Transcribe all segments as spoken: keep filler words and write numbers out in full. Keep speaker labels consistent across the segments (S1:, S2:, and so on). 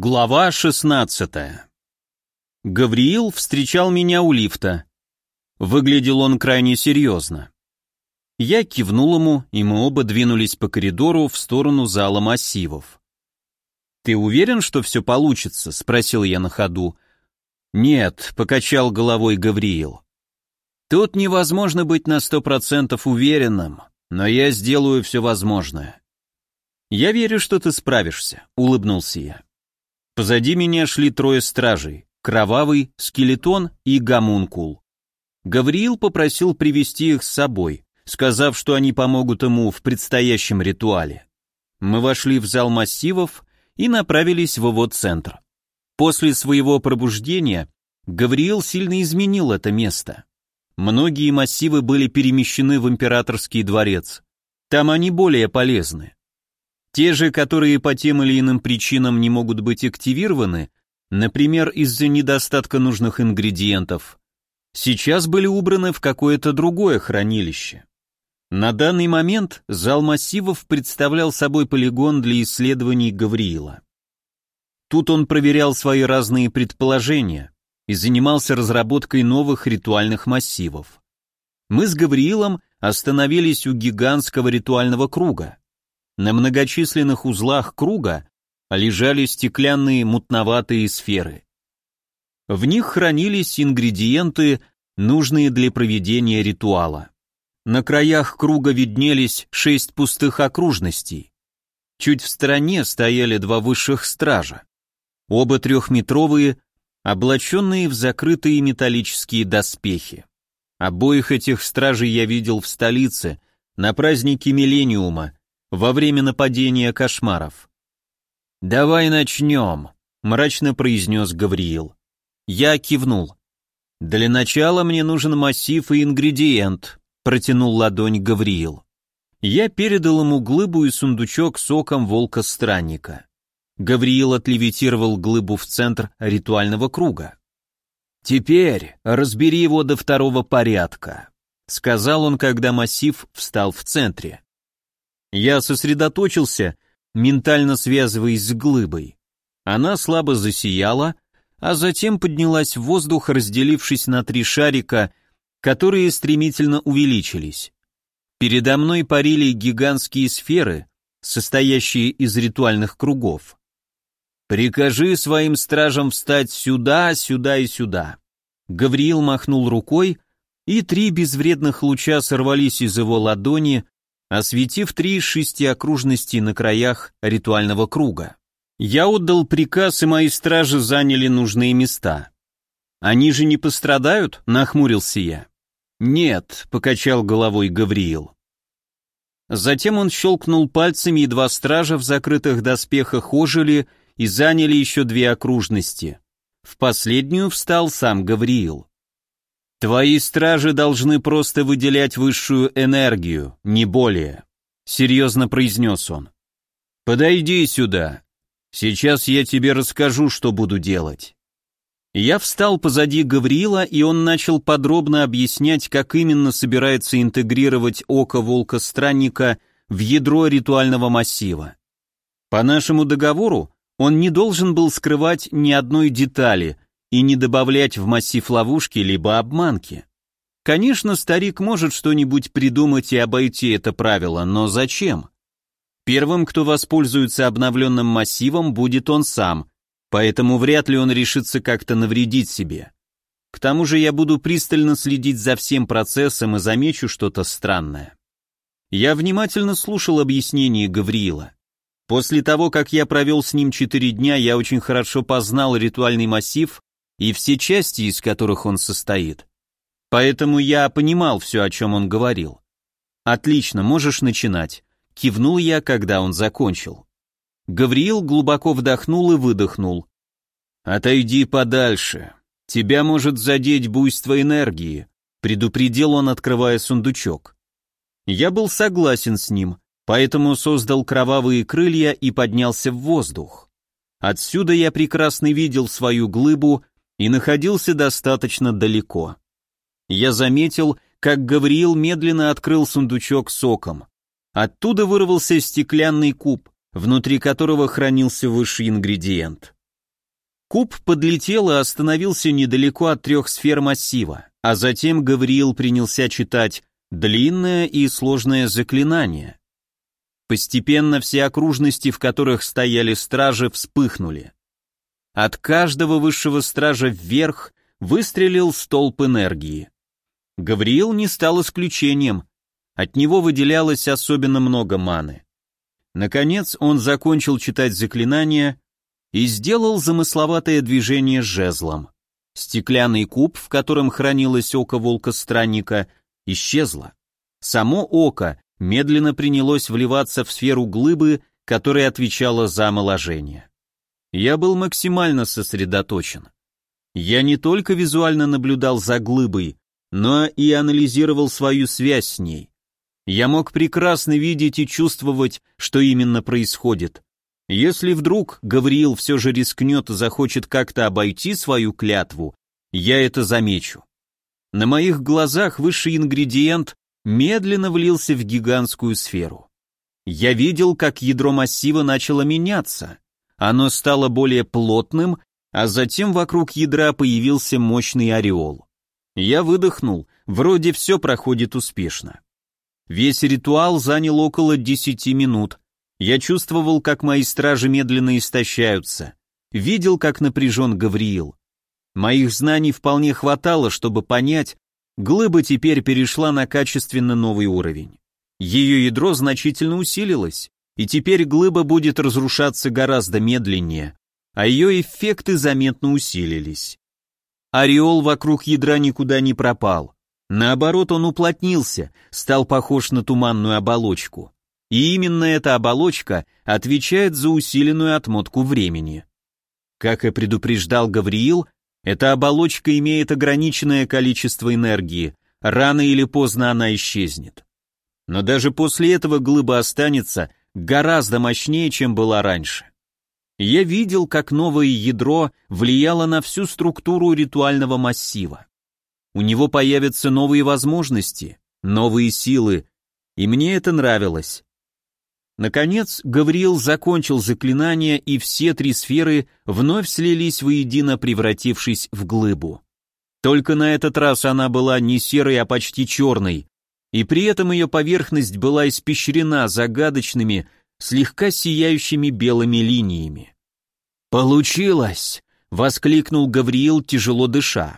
S1: Глава шестнадцатая. Гавриил встречал меня у лифта. Выглядел он крайне серьезно. Я кивнул ему, и мы оба двинулись по коридору в сторону зала массивов. «Ты уверен, что все получится?» — спросил я на ходу. «Нет», — покачал головой Гавриил. «Тут невозможно быть на сто процентов уверенным, но я сделаю все возможное». «Я верю, что ты справишься», — улыбнулся я. Позади меня шли трое стражей — Кровавый, Скелетон и Гомункул. Гавриил попросил привести их с собой, сказав, что они помогут ему в предстоящем ритуале. Мы вошли в зал массивов и направились в его центр. После своего пробуждения Гавриил сильно изменил это место. Многие массивы были перемещены в императорский дворец. Там они более полезны. Те же, которые по тем или иным причинам не могут быть активированы, например, из-за недостатка нужных ингредиентов, сейчас были убраны в какое-то другое хранилище. На данный момент зал массивов представлял собой полигон для исследований Гавриила. Тут он проверял свои разные предположения и занимался разработкой новых ритуальных массивов. Мы с Гавриилом остановились у гигантского ритуального круга. На многочисленных узлах круга лежали стеклянные мутноватые сферы. В них хранились ингредиенты, нужные для проведения ритуала. На краях круга виднелись шесть пустых окружностей. Чуть в стороне стояли два высших стража. Оба трехметровые, облаченные в закрытые металлические доспехи. Обоих этих стражей я видел в столице, на празднике Миллениума, во время нападения кошмаров. «Давай начнем», — мрачно произнес Гавриил. Я кивнул. «Для начала мне нужен массив и ингредиент», — протянул ладонь Гавриил. Я передал ему глыбу и сундучок с соком волка-странника. Гавриил отлевитировал глыбу в центр ритуального круга. «Теперь разбери его до второго порядка», — сказал он, когда массив встал в центре. Я сосредоточился, ментально связываясь с глыбой. Она слабо засияла, а затем поднялась в воздух, разделившись на три шарика, которые стремительно увеличились. Передо мной парили гигантские сферы, состоящие из ритуальных кругов. «Прикажи своим стражам встать сюда, сюда и сюда». Гавриил махнул рукой, и три безвредных луча сорвались из его ладони, осветив три из шести окружностей на краях ритуального круга. Я отдал приказ, и мои стражи заняли нужные места. «Они же не пострадают?» — нахмурился я. «Нет», — покачал головой Гавриил. Затем он щелкнул пальцами, и два стража в закрытых доспехах ожили и заняли еще две окружности. В последнюю встал сам Гавриил. «Твои стражи должны просто выделять высшую энергию, не более», — серьезно произнес он. «Подойди сюда. Сейчас я тебе расскажу, что буду делать». Я встал позади Гавриила, и он начал подробно объяснять, как именно собирается интегрировать око волка-странника в ядро ритуального массива. По нашему договору он не должен был скрывать ни одной детали и не добавлять в массив ловушки либо обманки. Конечно, старик может что-нибудь придумать и обойти это правило, но зачем? Первым, кто воспользуется обновленным массивом, будет он сам, поэтому вряд ли он решится как-то навредить себе. К тому же я буду пристально следить за всем процессом и замечу что-то странное. Я внимательно слушал объяснение Гавриила. После того, как я провел с ним четыре дня, я очень хорошо познал ритуальный массив и все части, из которых он состоит. Поэтому я понимал все, о чем он говорил. «Отлично, можешь начинать», — кивнул я, когда он закончил. Гавриил глубоко вдохнул и выдохнул. «Отойди подальше. Тебя может задеть буйство энергии», — предупредил он, открывая сундучок. Я был согласен с ним, поэтому создал кровавые крылья и поднялся в воздух. Отсюда я прекрасно видел свою глыбу и находился достаточно далеко. Я заметил, как Гавриил медленно открыл сундучок с соком. Оттуда вырвался стеклянный куб, внутри которого хранился высший ингредиент. Куб подлетел и остановился недалеко от трех сфер массива, а затем Гавриил принялся читать длинное и сложное заклинание. Постепенно все окружности, в которых стояли стражи, вспыхнули. От каждого высшего стража вверх выстрелил столб энергии. Гавриил не стал исключением, от него выделялось особенно много маны. Наконец он закончил читать заклинание и сделал замысловатое движение жезлом. Стеклянный куб, в котором хранилось око волка-странника, исчезло. Само око медленно принялось вливаться в сферу глыбы, которая отвечала за омоложение. Я был максимально сосредоточен. Я не только визуально наблюдал за глыбой, но и анализировал свою связь с ней. Я мог прекрасно видеть и чувствовать, что именно происходит. Если вдруг Гавриил все же рискнет и захочет как-то обойти свою клятву, я это замечу. На моих глазах высший ингредиент медленно влился в гигантскую сферу. Я видел, как ядро массива начало меняться. Оно стало более плотным, а затем вокруг ядра появился мощный ореол. Я выдохнул, вроде все проходит успешно. Весь ритуал занял около десяти минут. Я чувствовал, как мои стражи медленно истощаются. Видел, как напряжен Гавриил. Моих знаний вполне хватало, чтобы понять, глыба теперь перешла на качественно новый уровень. Ее ядро значительно усилилось, и теперь глыба будет разрушаться гораздо медленнее, а ее эффекты заметно усилились. Ореол вокруг ядра никуда не пропал. Наоборот, он уплотнился, стал похож на туманную оболочку. И именно эта оболочка отвечает за усиленную отмотку времени. Как и предупреждал Гавриил, эта оболочка имеет ограниченное количество энергии, рано или поздно она исчезнет. Но даже после этого глыба останется гораздо мощнее, чем была раньше. Я видел, как новое ядро влияло на всю структуру ритуального массива. У него появятся новые возможности, новые силы, и мне это нравилось. Наконец, Гавриил закончил заклинание, и все три сферы вновь слились воедино, превратившись в глыбу. Только на этот раз она была не серой, а почти черной, и при этом ее поверхность была испещрена загадочными, слегка сияющими белыми линиями. «Получилось!» — воскликнул Гавриил, тяжело дыша.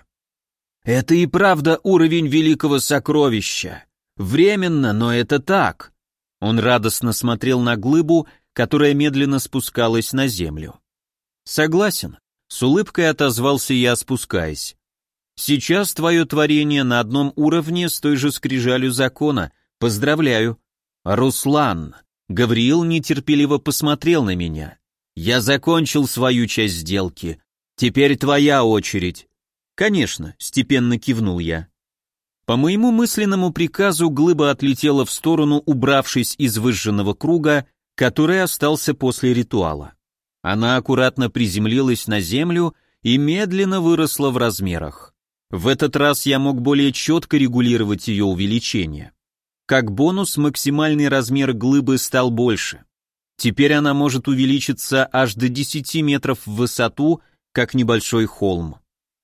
S1: «Это и правда уровень великого сокровища. Временно, но это так». Он радостно смотрел на глыбу, которая медленно спускалась на землю. «Согласен», — с улыбкой отозвался я, спускаясь. «Сейчас твое творение на одном уровне с той же скрижалью закона. Поздравляю». «Руслан», — Гавриил нетерпеливо посмотрел на меня. «Я закончил свою часть сделки. Теперь твоя очередь». «Конечно», — степенно кивнул я. По моему мысленному приказу глыба отлетела в сторону, убравшись из выжженного круга, который остался после ритуала. Она аккуратно приземлилась на землю и медленно выросла в размерах. В этот раз я мог более четко регулировать ее увеличение. Как бонус, максимальный размер глыбы стал больше. Теперь она может увеличиться аж до десяти метров в высоту, как небольшой холм.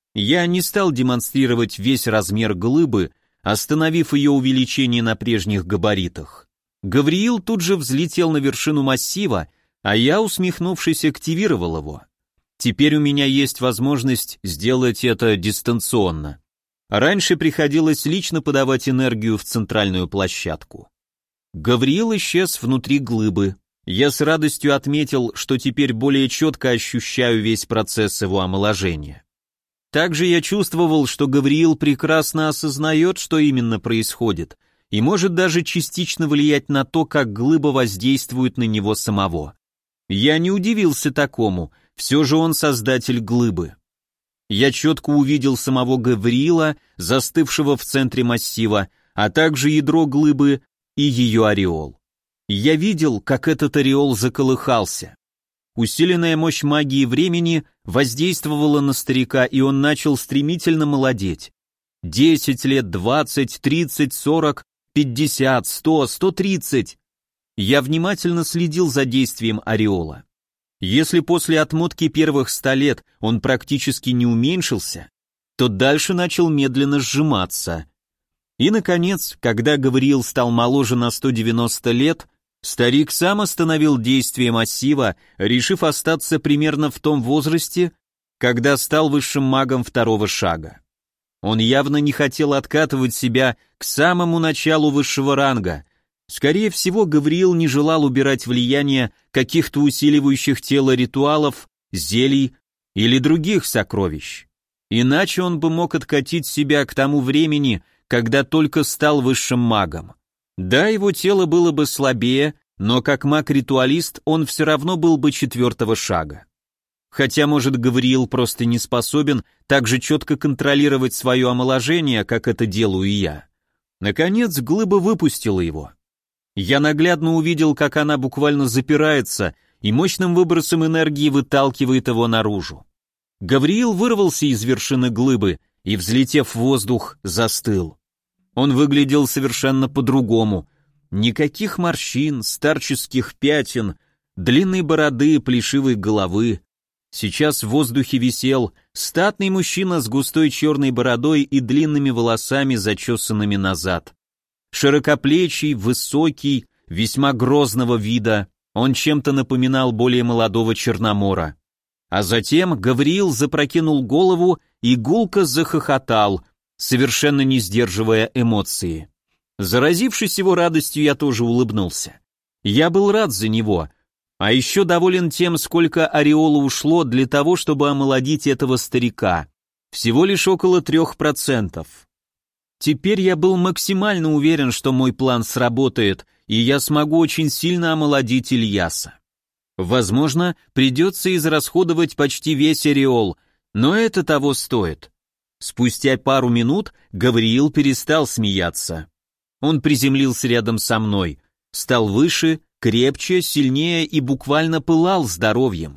S1: Я не стал демонстрировать весь размер глыбы, остановив ее увеличение на прежних габаритах. Гавриил тут же взлетел на вершину массива, а я, усмехнувшись, активировал его. Теперь у меня есть возможность сделать это дистанционно. Раньше приходилось лично подавать энергию в центральную площадку. Гавриил исчез внутри глыбы. Я с радостью отметил, что теперь более четко ощущаю весь процесс его омоложения. Также я чувствовал, что Гавриил прекрасно осознает, что именно происходит, и может даже частично влиять на то, как глыба воздействует на него самого. Я не удивился такому, все же он создатель глыбы. Я четко увидел самого Гавриила, застывшего в центре массива, а также ядро глыбы и ее ореол. Я видел, как этот ореол заколыхался. Усиленная мощь магии времени воздействовала на старика, и он начал стремительно молодеть. Десять лет, двадцать, тридцать, сорок, пятьдесят, сто, сто тридцать. Я внимательно следил за действием ореола. Если после отмотки первых ста лет он практически не уменьшился, то дальше начал медленно сжиматься. И, наконец, когда Гавриил стал моложе на сто девяносто лет, старик сам остановил действие массива, решив остаться примерно в том возрасте, когда стал высшим магом второго шага. Он явно не хотел откатывать себя к самому началу высшего ранга. Скорее всего, Гавриил не желал убирать влияние каких-то усиливающих тело ритуалов, зелий или других сокровищ. Иначе он бы мог откатить себя к тому времени, когда только стал высшим магом. Да, его тело было бы слабее, но как маг-ритуалист он все равно был бы четвертого шага. Хотя, может, Гавриил просто не способен так же четко контролировать свое омоложение, как это делаю я. Наконец, глыба выпустила его. Я наглядно увидел, как она буквально запирается и мощным выбросом энергии выталкивает его наружу. Гавриил вырвался из вершины глыбы и, взлетев в воздух, застыл. Он выглядел совершенно по-другому. Никаких морщин, старческих пятен, длинной бороды, плешивой головы. Сейчас в воздухе висел статный мужчина с густой черной бородой и длинными волосами, зачесанными назад. Широкоплечий, высокий, весьма грозного вида, он чем-то напоминал более молодого Черномора. А затем Гавриил запрокинул голову и гулко захохотал, совершенно не сдерживая эмоции. Заразившись его радостью, я тоже улыбнулся. Я был рад за него, а еще доволен тем, сколько ореола ушло для того, чтобы омолодить этого старика. Всего лишь около трех процентов. Теперь я был максимально уверен, что мой план сработает, и я смогу очень сильно омолодить Ильяса. Возможно, придется израсходовать почти весь ореол, но это того стоит. Спустя пару минут Гавриил перестал смеяться. Он приземлился рядом со мной, стал выше, крепче, сильнее и буквально пылал здоровьем.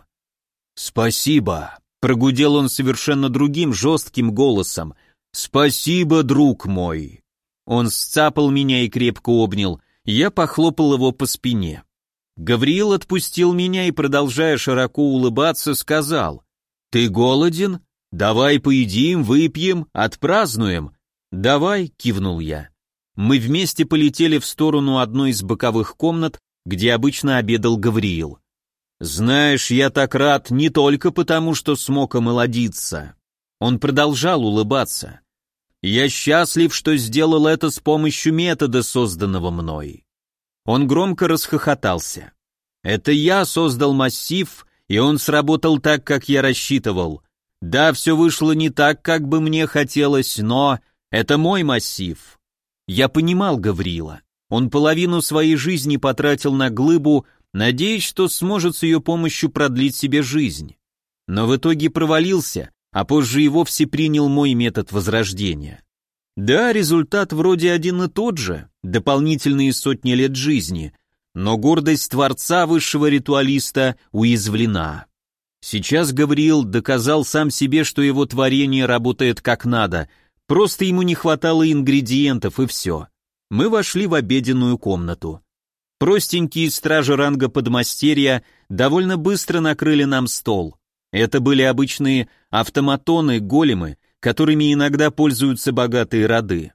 S1: «Спасибо», — прогудел он совершенно другим жестким голосом. «Спасибо, друг мой». Он сцапал меня и крепко обнял, я похлопал его по спине. Гавриил отпустил меня и, продолжая широко улыбаться, сказал: «Ты голоден? Давай поедим, выпьем, отпразднуем». «Давай», — кивнул я. Мы вместе полетели в сторону одной из боковых комнат, где обычно обедал Гавриил. «Знаешь, я так рад не только потому, что смог омолодиться». Он продолжал улыбаться. «Я счастлив, что сделал это с помощью метода, созданного мной». Он громко расхохотался. «Это я создал массив, и он сработал так, как я рассчитывал. Да, все вышло не так, как бы мне хотелось, но это мой массив». Я понимал Гавриила. Он половину своей жизни потратил на глыбу, надеясь, что сможет с ее помощью продлить себе жизнь. Но в итоге провалился, а позже и вовсе принял мой метод возрождения. Да, результат вроде один и тот же, дополнительные сотни лет жизни, но гордость Творца высшего ритуалиста уязвлена. Сейчас Гавриил доказал сам себе, что его творение работает как надо, просто ему не хватало ингредиентов и все. Мы вошли в обеденную комнату. Простенькие стражи ранга подмастерья довольно быстро накрыли нам стол. Это были обычные автоматоны-големы, которыми иногда пользуются богатые роды.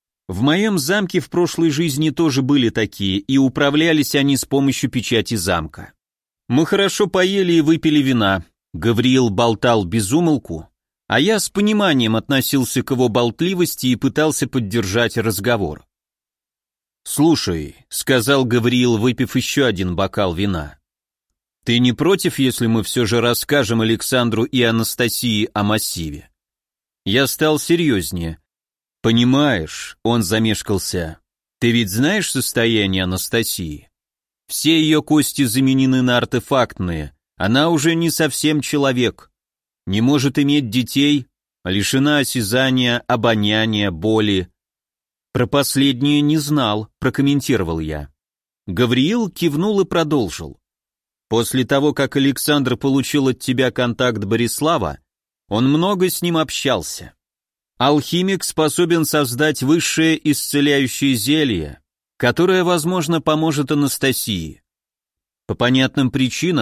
S1: В моем замке в прошлой жизни тоже были такие, и управлялись они с помощью печати замка. Мы хорошо поели и выпили вина. Гавриил болтал без умолку, а я с пониманием относился к его болтливости и пытался поддержать разговор. «Слушай», — сказал Гавриил, выпив еще один бокал вина, — «ты не против, если мы все же расскажем Александру и Анастасии о массиве?» Я стал серьезнее. «Понимаешь», — он замешкался, — «ты ведь знаешь состояние Анастасии? Все ее кости заменены на артефактные, она уже не совсем человек, не может иметь детей, лишена осязания, обоняния, боли». «Про последнее не знал», — прокомментировал я. Гавриил кивнул и продолжил. «После того, как Александр получил от тебя контакт Борислава, он много с ним общался. Алхимик способен создать высшее исцеляющее зелье, которое, возможно, поможет Анастасии. По понятным причинам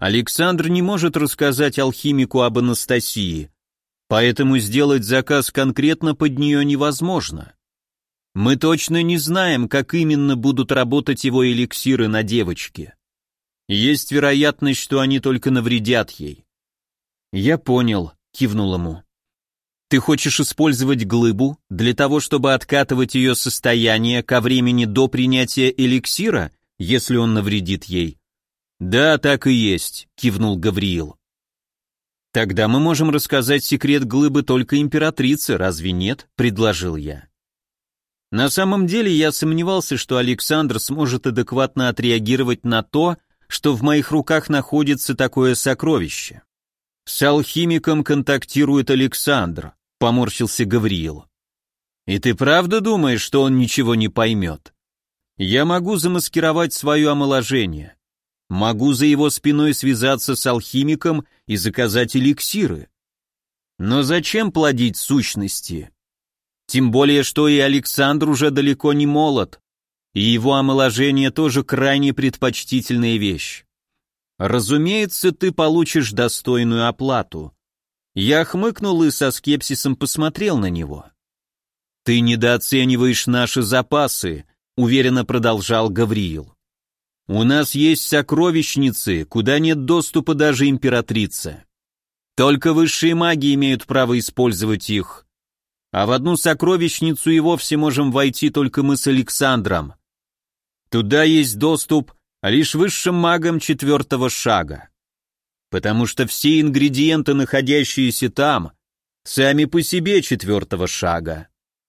S1: Александр не может рассказать алхимику об Анастасии, поэтому сделать заказ конкретно под нее невозможно. Мы точно не знаем, как именно будут работать его эликсиры на девочке. Есть вероятность, что они только навредят ей. Я понял, кивнул ему. Ты хочешь использовать глыбу для того, чтобы откатывать ее состояние ко времени до принятия эликсира, если он навредит ей? Да, так и есть, кивнул Гавриил. Тогда мы можем рассказать секрет глыбы только императрице, разве нет? Предложил я. На самом деле я сомневался, что Александр сможет адекватно отреагировать на то, что в моих руках находится такое сокровище. С алхимиком контактирует Александр, поморщился Гавриил. И ты правда думаешь, что он ничего не поймет? Я могу замаскировать свое омоложение. Могу за его спиной связаться с алхимиком и заказать эликсиры. Но зачем плодить сущности? Тем более, что и Александр уже далеко не молод, и его омоложение тоже крайне предпочтительная вещь. Разумеется, ты получишь достойную оплату. Я хмыкнул и со скепсисом посмотрел на него. Ты недооцениваешь наши запасы, уверенно продолжал Гавриил. У нас есть сокровищницы, куда нет доступа даже императрице. Только высшие маги имеют право использовать их. А в одну сокровищницу и вовсе можем войти только мы с Александром. Туда есть доступ лишь высшим магам четвертого шага. Потому что все ингредиенты, находящиеся там, сами по себе четвертого шага.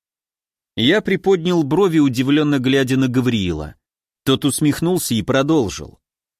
S1: Я приподнял брови, удивленно глядя на Гавриила. Тот усмехнулся и продолжил.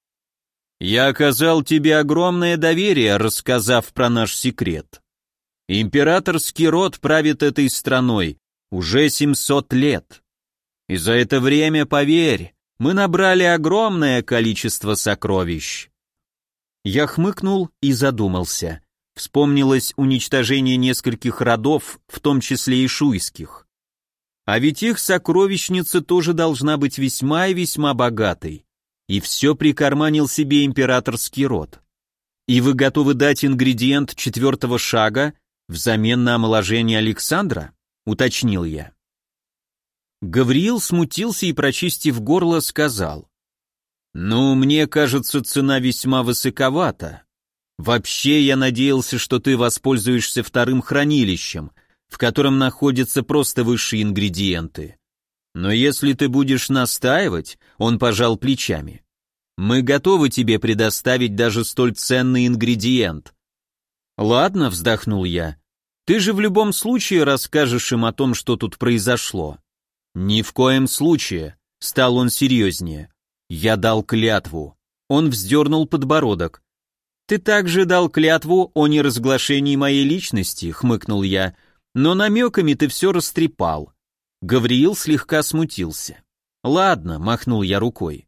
S1: Я оказал тебе огромное доверие, рассказав про наш секрет. Императорский род правит этой страной уже семьсот лет. И за это время, поверь, мы набрали огромное количество сокровищ. Я хмыкнул и задумался. Вспомнилось уничтожение нескольких родов, в том числе и шуйских. А ведь их сокровищница тоже должна быть весьма и весьма богатой. И все прикарманил себе императорский род. И вы готовы дать ингредиент четвертого шага взамен на омоложение Александра? Уточнил я. Гавриил смутился и, прочистив горло, сказал: «Ну, мне кажется, цена весьма высоковата. Вообще, я надеялся, что ты воспользуешься вторым хранилищем, в котором находятся просто высшие ингредиенты. Но если ты будешь настаивать, — он пожал плечами, — мы готовы тебе предоставить даже столь ценный ингредиент». «Ладно», — вздохнул я, — «ты же в любом случае расскажешь им о том, что тут произошло». «Ни в коем случае», — стал он серьезнее. «Я дал клятву». Он вздернул подбородок. «Ты также дал клятву о неразглашении моей личности», — хмыкнул я, «но намеками ты все растрепал». Гавриил слегка смутился. «Ладно», — махнул я рукой.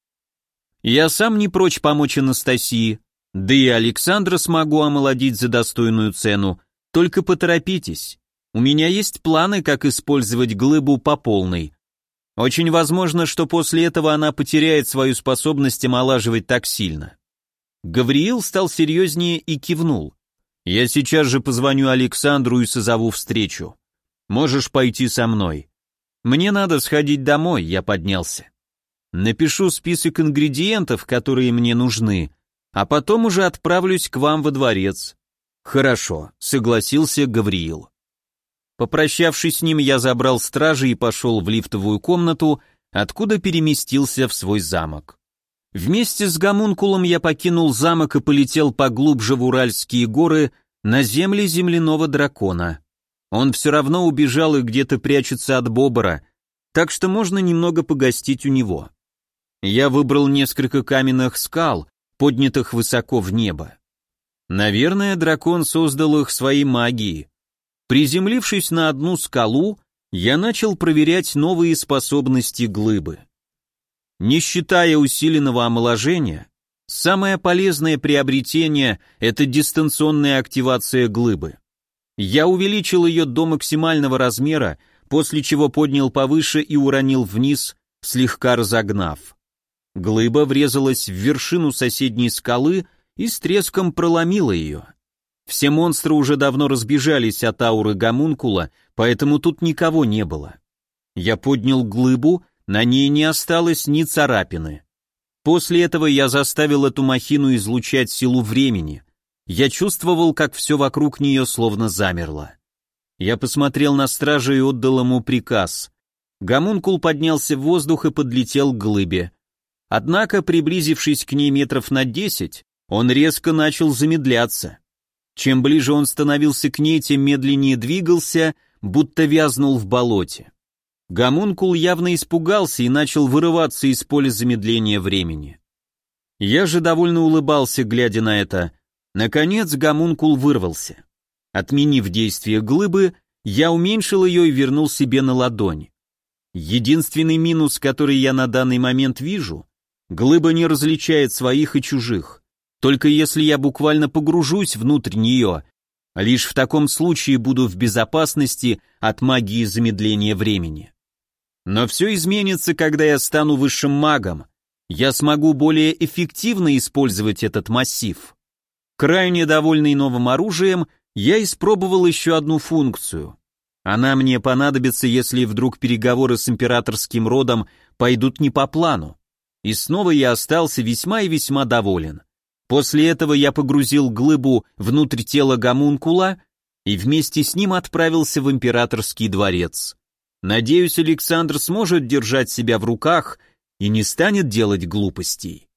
S1: «Я сам не прочь помочь Анастасии, да и Александра смогу омолодить за достойную цену, только поторопитесь. У меня есть планы, как использовать глыбу по полной. Очень возможно, что после этого она потеряет свою способность омолаживать так сильно». Гавриил стал серьезнее и кивнул. «Я сейчас же позвоню Александру и созову встречу. Можешь пойти со мной. Мне надо сходить домой», — я поднялся. «Напишу список ингредиентов, которые мне нужны, а потом уже отправлюсь к вам во дворец». «Хорошо», — согласился Гавриил. Попрощавшись с ним, я забрал стражи и пошел в лифтовую комнату, откуда переместился в свой замок. Вместе с гомункулом я покинул замок и полетел поглубже в Уральские горы на земли земляного дракона. Он все равно убежал и где-то прячется от Бобора, так что можно немного погостить у него. Я выбрал несколько каменных скал, поднятых высоко в небо. Наверное, дракон создал их своей магией. Приземлившись на одну скалу, я начал проверять новые способности глыбы. Не считая усиленного омоложения, самое полезное приобретение – это дистанционная активация глыбы. Я увеличил ее до максимального размера, после чего поднял повыше и уронил вниз, слегка разогнав. Глыба врезалась в вершину соседней скалы и с треском проломила ее. Все монстры уже давно разбежались от ауры гомункула, поэтому тут никого не было. Я поднял глыбу, на ней не осталось ни царапины. После этого я заставил эту махину излучать силу времени. Я чувствовал, как все вокруг нее словно замерло. Я посмотрел на стража и отдал ему приказ. Гомункул поднялся в воздух и подлетел к глыбе. Однако, приблизившись к ней метров на десять, он резко начал замедляться. Чем ближе он становился к ней, тем медленнее двигался, будто вязнул в болоте. Гомункул явно испугался и начал вырываться из поля замедления времени. Я же довольно улыбался, глядя на это. Наконец гомункул вырвался. Отменив действие глыбы, я уменьшил ее и вернул себе на ладонь. Единственный минус, который я на данный момент вижу, глыба не различает своих и чужих. Только если я буквально погружусь внутрь нее, лишь в таком случае буду в безопасности от магии замедления времени. Но все изменится, когда я стану высшим магом. Я смогу более эффективно использовать этот массив. Крайне довольный новым оружием, я испробовал еще одну функцию. Она мне понадобится, если вдруг переговоры с императорским родом пойдут не по плану. И снова я остался весьма и весьма доволен. После этого я погрузил глыбу внутрь тела гомункула и вместе с ним отправился в императорский дворец. Надеюсь, Александр сможет держать себя в руках и не станет делать глупостей.